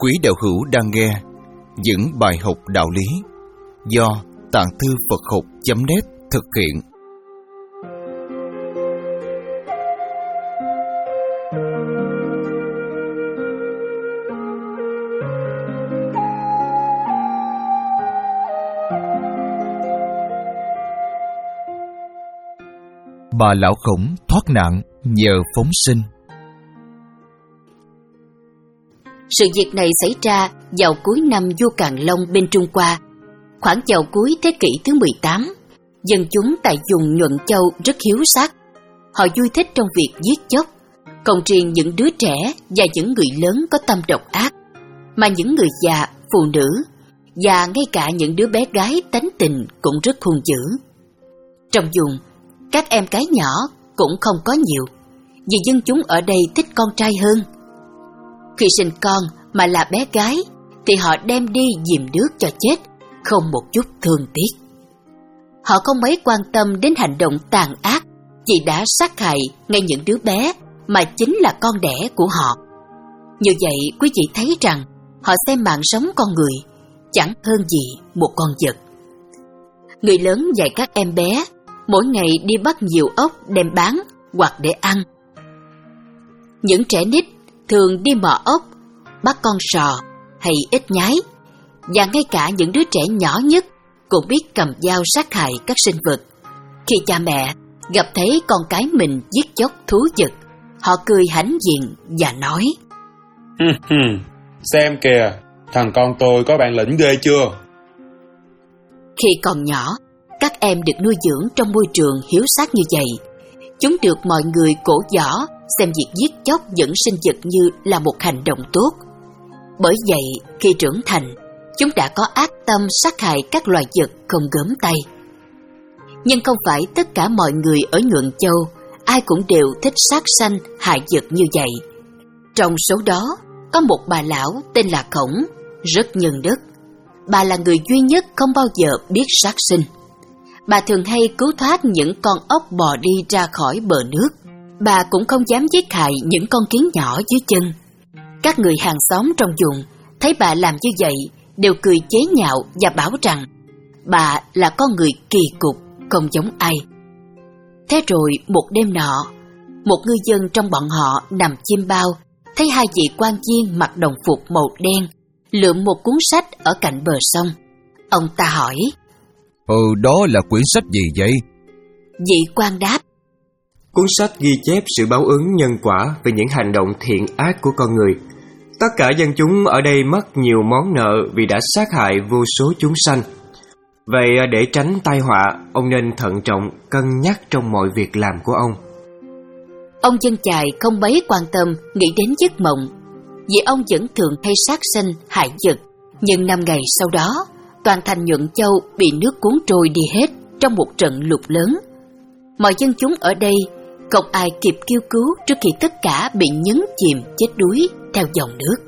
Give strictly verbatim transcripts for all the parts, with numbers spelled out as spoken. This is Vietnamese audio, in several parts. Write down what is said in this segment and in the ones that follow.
Quý đạo hữu đang nghe những bài học đạo lý do Tạng Thư Phật Học chấm net thực hiện. Bà lão Khổng thoát nạn nhờ phóng sinh. Sự việc này xảy ra vào cuối năm vua Càn Long bên Trung Hoa, khoảng vào cuối thế kỷ thứ mười tám. Dân chúng tại vùng Nhuận Châu rất hiếu sát, họ vui thích trong việc giết chóc, còn riêng những đứa trẻ và những người lớn có tâm độc ác, mà những người già, phụ nữ và ngay cả những đứa bé gái tánh tình cũng rất hung dữ. Trong vùng, các em cái nhỏ cũng không có nhiều, vì dân chúng ở đây thích con trai hơn. Khi sinh con mà là bé gái thì họ đem đi dìm nước cho chết, không một chút thương tiếc. Họ không mấy quan tâm đến hành động tàn ác vì đã sát hại ngay những đứa bé mà chính là con đẻ của họ. Như vậy quý vị thấy rằng họ xem mạng sống con người chẳng hơn gì một con vật. Người lớn dạy các em bé mỗi ngày đi bắt nhiều ốc đem bán hoặc để ăn. Những trẻ nít thường đi mò ốc, bắt con sò hay ếch nhái, và ngay cả những đứa trẻ nhỏ nhất cũng biết cầm dao sát hại các sinh vật. Khi cha mẹ gặp thấy con cái mình giết chóc thú vật, họ cười hãnh diện và nói: Xem kìa, thằng con tôi có bản lĩnh ghê chưa? Khi còn nhỏ, các em được nuôi dưỡng trong môi trường hiếu sát như vậy. Chúng được mọi người cổ võ xem việc giết chóc dẫn sinh vật như là một hành động tốt. Bởi vậy, khi trưởng thành, chúng đã có ác tâm sát hại các loài vật không gớm tay. Nhưng không phải tất cả mọi người ở Nhuận Châu ai cũng đều thích sát sanh hại vật như vậy. Trong số đó, có một bà lão tên là Khổng, rất nhân đức. Bà là người duy nhất không bao giờ biết sát sinh. Bà thường hay cứu thoát những con ốc bò đi ra khỏi bờ nước. Bà cũng không dám giết hại những con kiến nhỏ dưới chân. Các người hàng xóm trong vùng thấy bà làm như vậy đều cười chế nhạo và bảo rằng bà là con người kỳ cục, không giống ai. Thế rồi một đêm nọ, một ngư dân trong bọn họ nằm chiêm bao thấy hai vị quan viên mặc đồng phục màu đen lượm một cuốn sách ở cạnh bờ sông. Ông ta hỏi: Ừ, đó là quyển sách gì vậy? Vị quan đáp: Cuốn sách ghi chép sự báo ứng nhân quả về những hành động thiện ác của con người. Tất cả dân chúng ở đây mất nhiều món nợ vì đã sát hại vô số chúng sanh. Vậy để tránh tai họa, ông nên thận trọng, cân nhắc trong mọi việc làm của ông. Ông dân chài không mấy quan tâm nghĩ đến giấc mộng, vì ông vẫn thường hay sát sinh hại vật. Nhưng năm ngày sau đó, toàn thành Nhuận Châu bị nước cuốn trôi đi hết trong một trận lụt lớn. Mọi dân chúng ở đây không ai kịp kêu cứu trước khi tất cả bị nhấn chìm chết đuối theo dòng nước.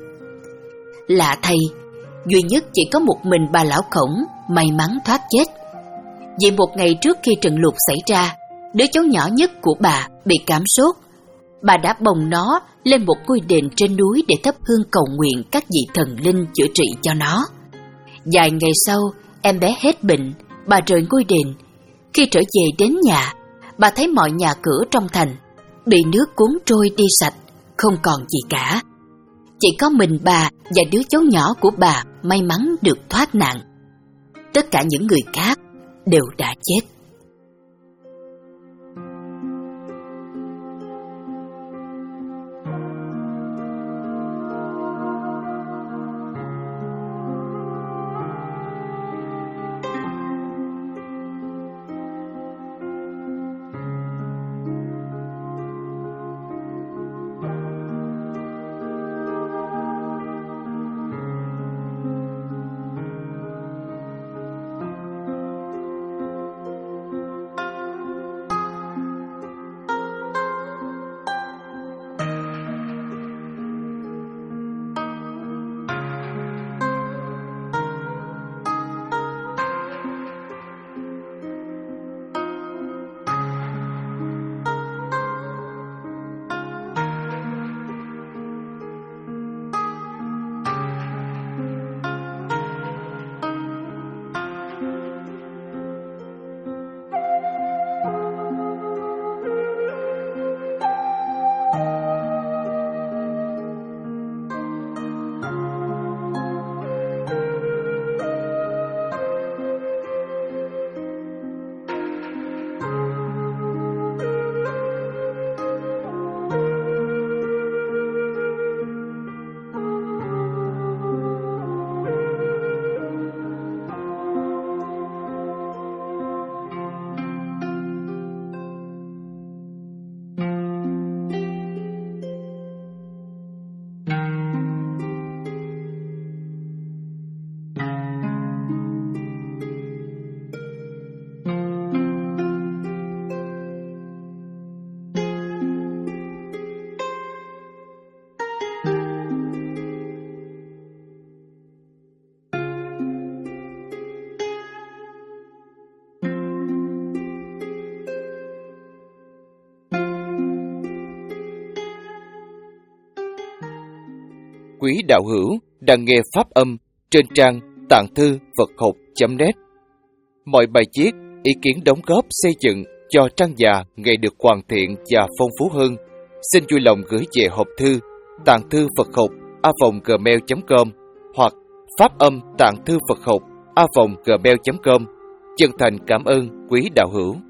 Lạ thay, duy nhất chỉ có một mình bà lão Khổng may mắn thoát chết. Vì một ngày trước khi trận lụt xảy ra, đứa cháu nhỏ nhất của bà bị cảm sốt. Bà đã bồng nó lên một ngôi đền trên núi để thắp hương cầu nguyện các vị thần linh chữa trị cho nó. Vài ngày sau, em bé hết bệnh, bà rời ngôi đền. Khi trở về đến nhà, bà thấy mọi nhà cửa trong thành bị nước cuốn trôi đi sạch, không còn gì cả. Chỉ có mình bà và đứa cháu nhỏ của bà may mắn được thoát nạn. Tất cả những người khác đều đã chết. quý đạo hữu đang nghe pháp âm trên trang tạng thư Phật học chấm net. Mọi bài viết, ý kiến đóng góp xây dựng cho trang già ngày được hoàn thiện và phong phú hơn, xin vui lòng gửi về hộp thư tạng thư Phật học a vòng gmail chấm com hoặc pháp âm tạng thư Phật học a vòng gmail chấm com. Chân thành cảm ơn quý đạo hữu.